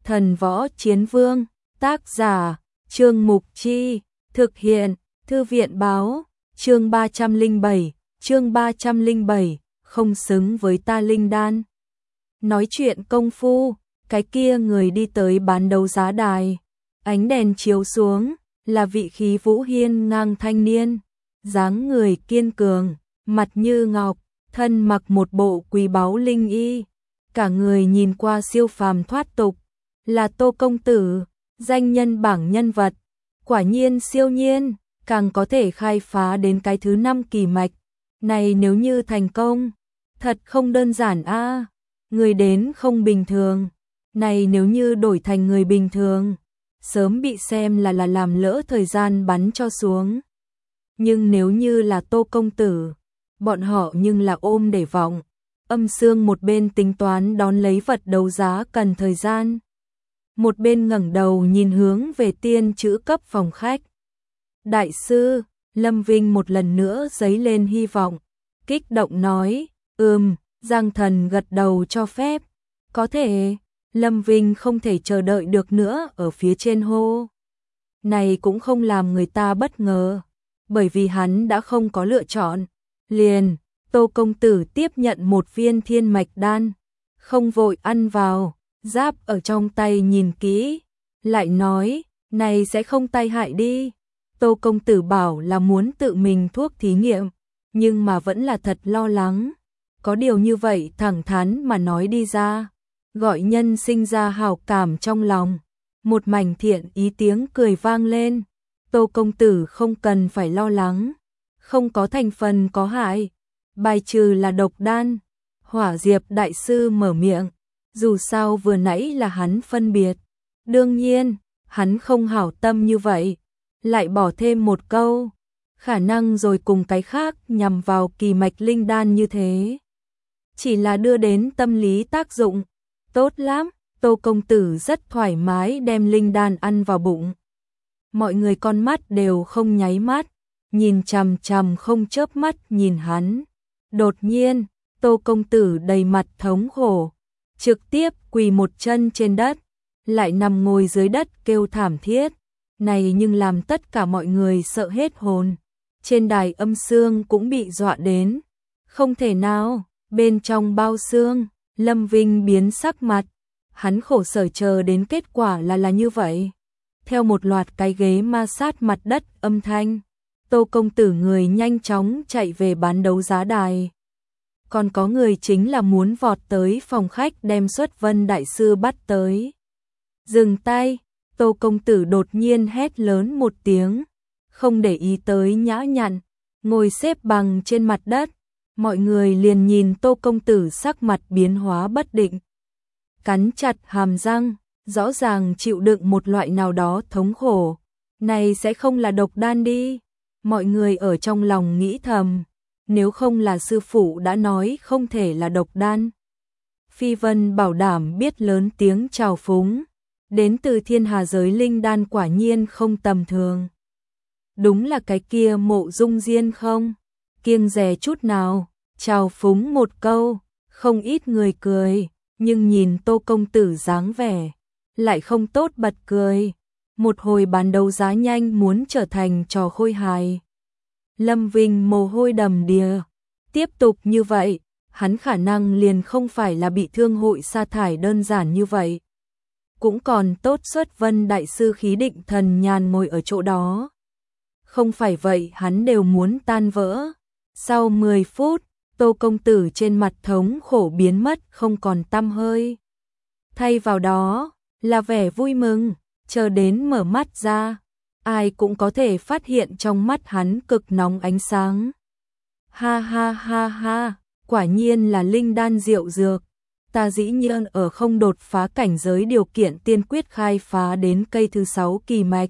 Thần Võ Chiến Vương, tác giả, Trương Mục Chi, thực hiện, Thư viện báo, chương 307, không xứng với ta linh đan. Nói chuyện công phu, cái kia người đi tới bán đấu giá đài, ánh đèn chiếu xuống, là vị khí vũ hiên ngang thanh niên, dáng người kiên cường, mặt như ngọc, thân mặc một bộ quý báu linh y, cả người nhìn qua siêu phàm thoát tục, là Tô công tử, danh nhân bảng nhân vật, quả nhiên siêu nhiên, càng có thể khai phá đến cái thứ 5 kỳ mạch, này nếu như thành công, thật không đơn giản a, người đến không bình thường, này nếu như đổi thành người bình thường, sớm bị xem là làm lỡ thời gian bắn cho xuống. Nhưng nếu như là Tô công tử, bọn họ nhưng là ôm để vọng. Âm Sương một bên tính toán đón lấy vật đấu giá cần thời gian, một bên ngẩng đầu nhìn hướng về tiên chữ cấp phòng khách. Đại sư, Lâm Vinh một lần nữa dấy lên hy vọng, kích động nói, Giang Thần gật đầu cho phép, có thể. Lâm Vinh không thể chờ đợi được nữa ở phía trên hô. Này cũng không làm người ta bất ngờ, bởi vì hắn đã không có lựa chọn. Liền, Tô công tử tiếp nhận một viên thiên mạch đan, không vội ăn vào, giáp ở trong tay nhìn kỹ, lại nói, này sẽ không tai hại đi. Tô công tử bảo là muốn tự mình thuốc thí nghiệm, nhưng mà vẫn là thật lo lắng. Có điều như vậy thẳng thắn mà nói đi ra, gọi nhân sinh ra hảo cảm trong lòng. Một mảnh thiện ý tiếng cười vang lên. Tô công tử không cần phải lo lắng, không có thành phần có hại, bài trừ là độc đan. Hỏa Diệp đại sư mở miệng, dù sao vừa nãy là hắn phân biệt, đương nhiên, hắn không hảo tâm như vậy, lại bỏ thêm một câu, khả năng rồi cùng cái khác nhằm vào kỳ mạch linh đan như thế, chỉ là đưa đến tâm lý tác dụng. Tốt lắm, Tô công tử rất thoải mái đem linh đan ăn vào bụng. Mọi người con mắt đều không nháy mắt, nhìn chằm chằm không chớp mắt nhìn hắn. Đột nhiên, Tô công tử đầy mặt thống khổ, trực tiếp quỳ một chân trên đất, lại nằm ngồi dưới đất kêu thảm thiết. Này nhưng làm tất cả mọi người sợ hết hồn. Trên đài Âm Sương cũng bị dọa đến. Không thể nào, bên trong bao xương, Lâm Vinh biến sắc mặt. Hắn khổ sở chờ đến kết quả là như vậy. Theo một loạt cái ghế ma sát mặt đất âm thanh, Tô công tử người nhanh chóng chạy về bán đấu giá đài. Còn có người chính là muốn vọt tới phòng khách đem Xuất Vân đại sư bắt tới. Dừng tay, Tô công tử đột nhiên hét lớn một tiếng, không để ý tới nhã nhặn, ngồi xếp bằng trên mặt đất. Mọi người liền nhìn Tô công tử sắc mặt biến hóa bất định, cắn chặt hàm răng, rõ ràng chịu đựng một loại nào đó thống khổ. Này sẽ không là độc đan đi. Mọi người ở trong lòng nghĩ thầm, nếu không là sư phụ đã nói không thể là độc đan. Phi Vân bảo đảm biết lớn tiếng chào phúng, đến từ thiên hà giới linh đan quả nhiên không tầm thường. Đúng là cái kia Mộ Dung Diên không kiêng dè chút nào, chào phúng một câu, không ít người cười, nhưng nhìn Tô công tử dáng vẻ, lại không tốt bật cười. Một hồi bán đấu giá nhanh muốn trở thành trò khôi hài. Lâm Vinh mồ hôi đầm đìa, tiếp tục như vậy, hắn khả năng liền không phải là bị thương hội sa thải đơn giản như vậy. Cũng còn tốt Xuất Vân đại sư khí định thần nhàn ngồi ở chỗ đó. Không phải vậy hắn đều muốn tan vỡ. Sau 10 phút, Tô công tử trên mặt thống khổ biến mất không còn tăm hơi. Thay vào đó là vẻ vui mừng, chờ đến mở mắt ra, ai cũng có thể phát hiện trong mắt hắn cực nóng ánh sáng. Ha ha ha ha, quả nhiên là linh đan diệu dược, ta dĩ nhiên ở không đột phá cảnh giới điều kiện tiên quyết khai phá đến cây thứ 6 kỳ mạch.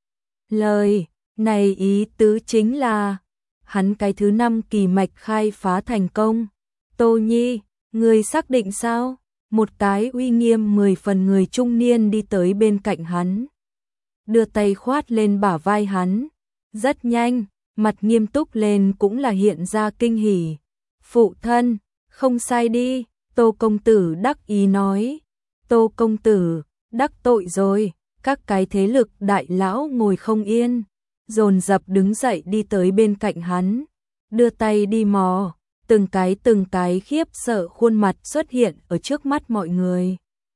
Lời này ý tứ chính là hắn cái thứ 5 kỳ mạch khai phá thành công. Tô Nhi, người xác định sao? Một cái uy nghiêm 10 phần người trung niên đi tới bên cạnh hắn, đưa tay khoát lên bả vai hắn. Rất nhanh, mặt nghiêm túc lên cũng là hiện ra kinh hỉ. Phụ thân, không sai đi, Tô công tử đắc ý nói. Tô công tử, đắc tội rồi, các cái thế lực đại lão ngồi không yên, dồn dập đứng dậy đi tới bên cạnh hắn, đưa tay đi mò, từng cái khiếp sợ khuôn mặt xuất hiện ở trước mắt mọi người.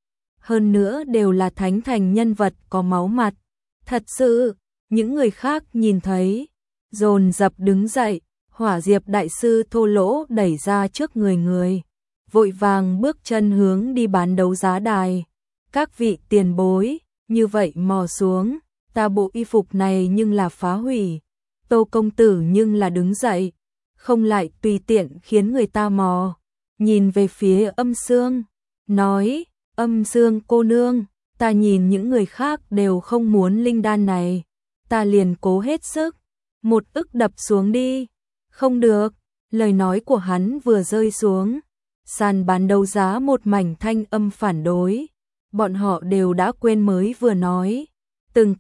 Hơn nữa đều là thánh thành nhân vật có máu mặt, thật sự, những người khác nhìn thấy, dồn dập đứng dậy, Hỏa Diệp đại sư thô lỗ đẩy ra trước người, vội vàng bước chân hướng đi bán đấu giá đài. Các vị tiền bối, như vậy mò xuống, ta bộ y phục này nhưng là phá hủy, Tô công tử nhưng là đứng dậy, không lại tùy tiện khiến người ta mò. Nhìn về phía Âm Sương, nói, Âm Sương cô nương, ta nhìn những người khác đều không muốn linh đan này, ta liền cố hết sức, một ức đập xuống đi. Không được, lời nói của hắn vừa rơi xuống, sàn bán đấu giá một mảnh thanh âm phản đối, bọn họ đều đã quên mới vừa nói, từng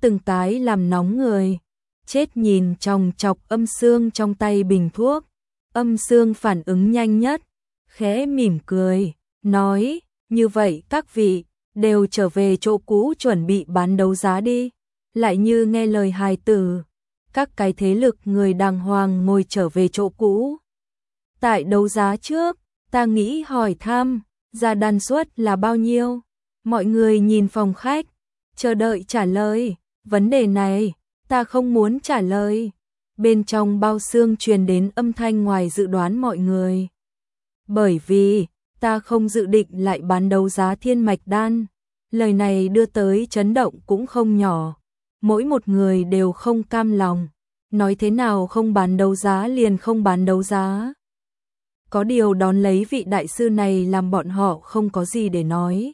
cái làm nóng người, chết nhìn chòng chọc Âm Sương trong tay bình thuốc. Âm Sương phản ứng nhanh nhất, khẽ mỉm cười, nói, như vậy các vị, đều trở về chỗ cũ chuẩn bị bán đấu giá đi, lại như nghe lời hài tử. Các cái thế lực người đàng hoàng ngồi trở về chỗ cũ. Tại đấu giá trước, ta nghĩ hỏi thăm, giá đan suất là bao nhiêu? Mọi người nhìn phòng khách, chờ đợi trả lời, vấn đề này, ta không muốn trả lời. Bên trong bao xương truyền đến âm thanh ngoài dự đoán mọi người. Bởi vì, ta không dự định lại bán đấu giá thiên mạch đan. Lời này đưa tới chấn động cũng không nhỏ. Mỗi một người đều không cam lòng. Nói thế nào không bán đấu giá liền không bán đấu giá. Có điều đón lấy vị đại sư này làm bọn họ không có gì để nói.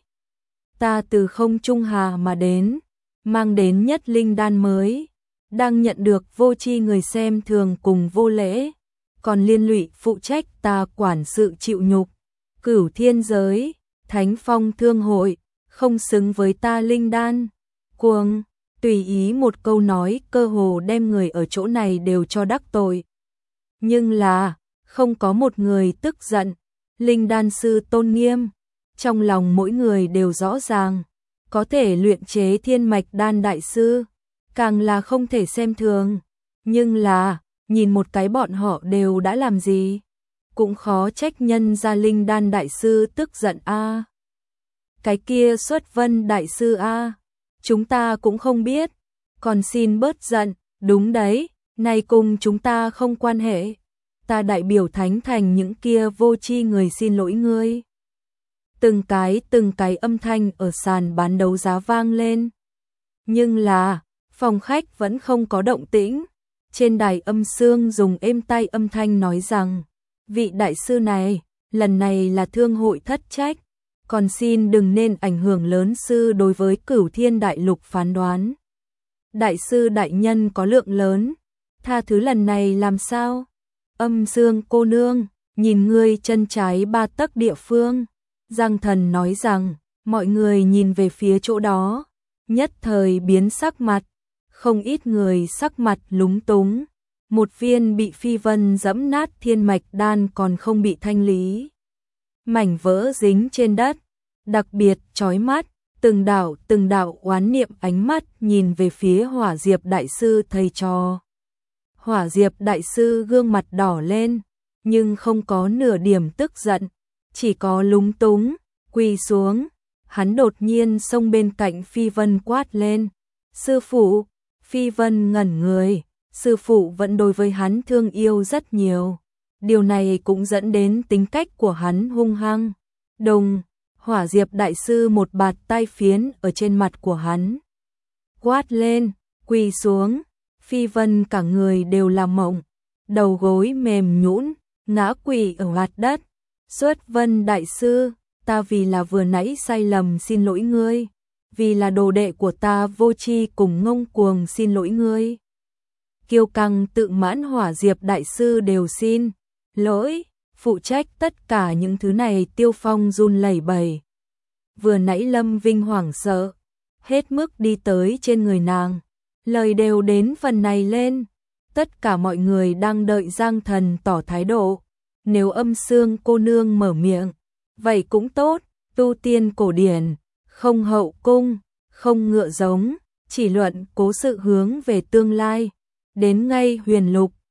Ta từ không trung hà mà đến, mang đến nhất linh đan mới, đang nhận được vô tri người xem thường cùng vô lễ, còn liên lụy phụ trách ta quản sự chịu nhục. Cửu thiên giới, Thánh Phong Thương hội, không xứng với ta linh đan. Cuồng, tùy ý một câu nói cơ hồ đem người ở chỗ này đều cho đắc tội. Nhưng là, không có một người tức giận, linh đan sư tôn nghiêm, trong lòng mỗi người đều rõ ràng, có thể luyện chế thiên mạch đan đại sư, càng là không thể xem thường. Nhưng là, nhìn một cái bọn họ đều đã làm gì, cũng khó trách nhân gia linh đan đại sư tức giận a. Cái kia Xuất Vân đại sư a, chúng ta cũng không biết, còn xin bớt giận, đúng đấy, này cùng chúng ta không quan hệ. Ta đại biểu thánh thành những kia vô tri người xin lỗi ngươi. Từng cái âm thanh ở sàn bán đấu giá vang lên. Nhưng là, phòng khách vẫn không có động tĩnh. Trên đài Âm Sương dùng êm tai âm thanh nói rằng, vị đại sư này, lần này là thương hội thất trách, còn xin đừng nên ảnh hưởng lớn sư đối với Cửu Thiên đại lục phán đoán. Đại sư đại nhân có lượng lớn, tha thứ lần này làm sao? Âm Sương cô nương, nhìn ngươi chân trái 3 tấc địa phương. Giang Thần nói rằng, mọi người nhìn về phía chỗ đó, nhất thời biến sắc mặt, không ít người sắc mặt lúng túng. Một viên bị Phi Vân dẫm nát thiên mạch đan còn không bị thanh lý. Mảnh vỡ dính trên đất, đặc biệt chói mắt, từng đạo oán niệm ánh mắt nhìn về phía Hỏa Diệp đại sư thầy trò. Hỏa Diệp đại sư gương mặt đỏ lên, nhưng không có nửa điểm tức giận, chỉ có lúng túng, quỳ xuống. Hắn đột nhiên xông bên cạnh Phi Vân quát lên, sư phụ. Phi Vân ngẩn người, sư phụ vẫn đối với hắn thương yêu rất nhiều. Điều này cũng dẫn đến tính cách của hắn hung hăng. Đùng, Hỏa Diệp đại sư một bạt tai phiến ở trên mặt của hắn. Quát lên, quỳ xuống. Phi Vân cả người đều làm mộng, đầu gối mềm nhũn, ngã quỵ ở mặt đất. Xuất Vân đại sư, ta vì là vừa nãy sai lầm xin lỗi ngươi, vì là đồ đệ của ta vô tri cùng ngông cuồng xin lỗi ngươi. Kiêu căng tự mãn Hỏa Diệp đại sư đều xin lỗi, phụ trách tất cả những thứ này Tiêu Phong run lẩy bẩy. Vừa nãy Lâm Vinh hoảng sợ, hết mức đi tới trên người nàng, lời đều đến phần này lên. Tất cả mọi người đang đợi Giang Thần tỏ thái độ. Nếu Âm Sương cô nương mở miệng, vậy cũng tốt, tu tiên cổ điển, không hậu cung, không ngựa giống, chỉ luận cố sự hướng về tương lai. Đến ngay Huyền Lục,